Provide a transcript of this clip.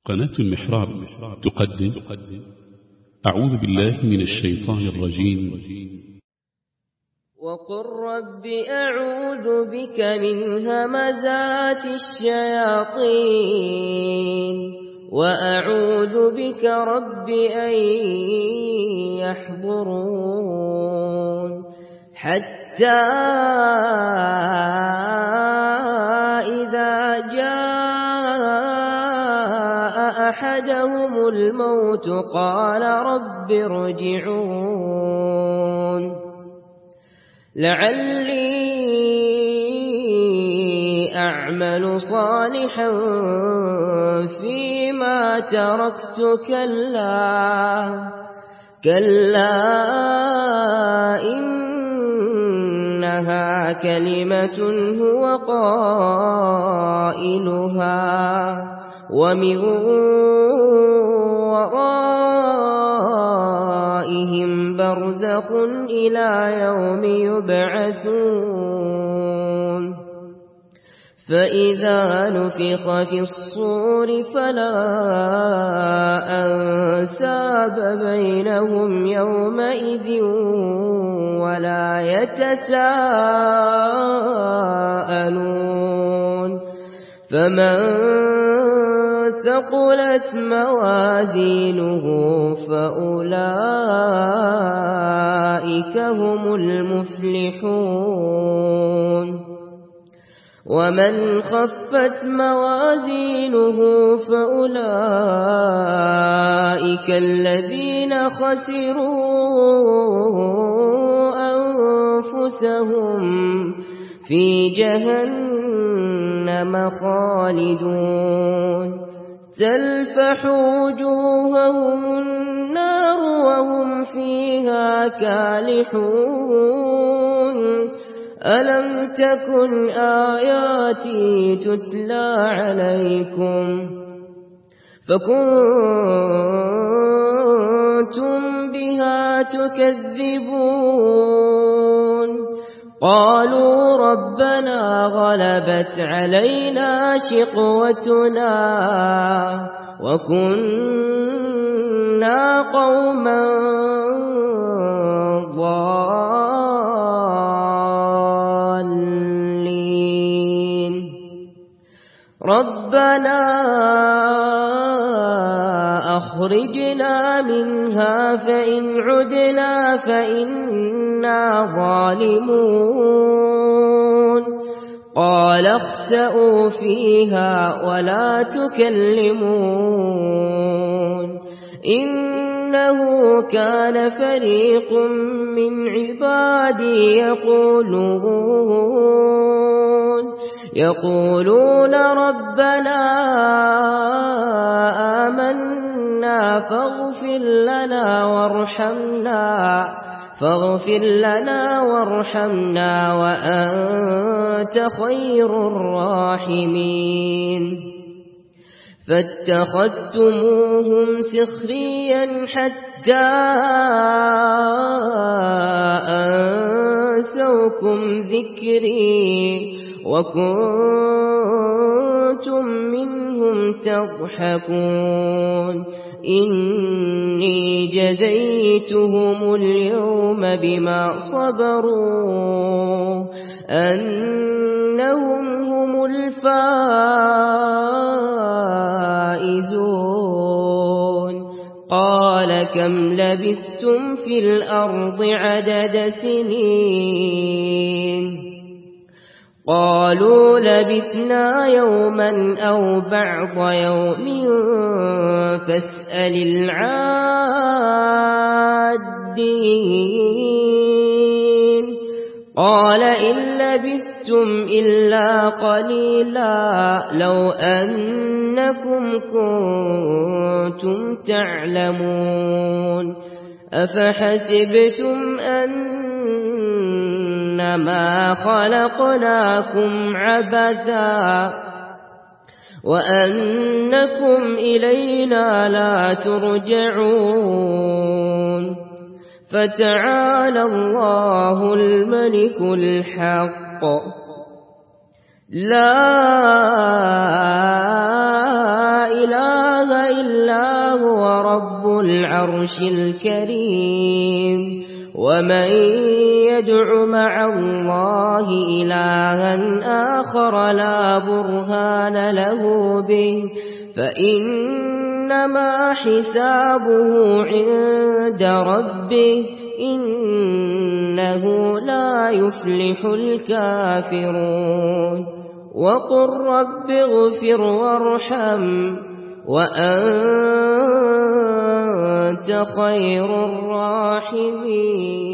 قناة المحراب تقدم أعوذ بالله من الشيطان الرجيم. وقل رب أعوذ بك من همزات الشياطين وأعوذ بك رب أن يحضرون حتى إذا جاء أحدهم الموت قال رب ارجعون لعلي أعمل صالحا فيما تركت كلا إنها كلمة هو قائلها ومن ورائهم برزخ إلى يوم يبعثون فإذا نفخ في الصور فلا أنساب بينهم يومئذ ولا يتساءلون فمن ثقلت موازينه فأولئك هم المفلحون ومن خفت موازينه فأولئك الذين خسروا أنفسهم في جهنم خالدون تلفح وجوههم النار وهم فيها كالحون ألم تكن آياتي تتلى عليكم فكنتم بها تكذبون قالوا ربنا غلبت علينا شقوتنا وكنا قوما ضالين ربنا أخرجنا منها فإن عدنا فإنا ظالمون قال اخسئوا فيها ولا تكلمون إنه كان فريق من عبادي يقولون ربنا آمنا فاغفر لنا وارحمنا وأنت خير الراحمين فاتخذتموهم سخريا حتى أنسوكم ذكري وكنتم منهم تضحكون إني جزيتهم اليوم بما صبروا أنهم هم الفائزون قال كم لبثتم في الأرض عدد سنين قالوا لبثنا يوما أو بعض يوم فاسأل العادين قال إن لبثتم إلا قليلا لو أنكم كنتم تعلمون أفحسبتم أنما خلقناكم عبثا وأنكم إلينا لا ترجعون فتعالى الله الملك الحق لا إله إله إلا هو رب العرش الكريم ومن يدع مع الله إلها آخر لا برهان له به فإنما حسابه عند ربه إنه لا يفلح الكافرون وقل رب اغفر وارحم وأنت خير الراحمين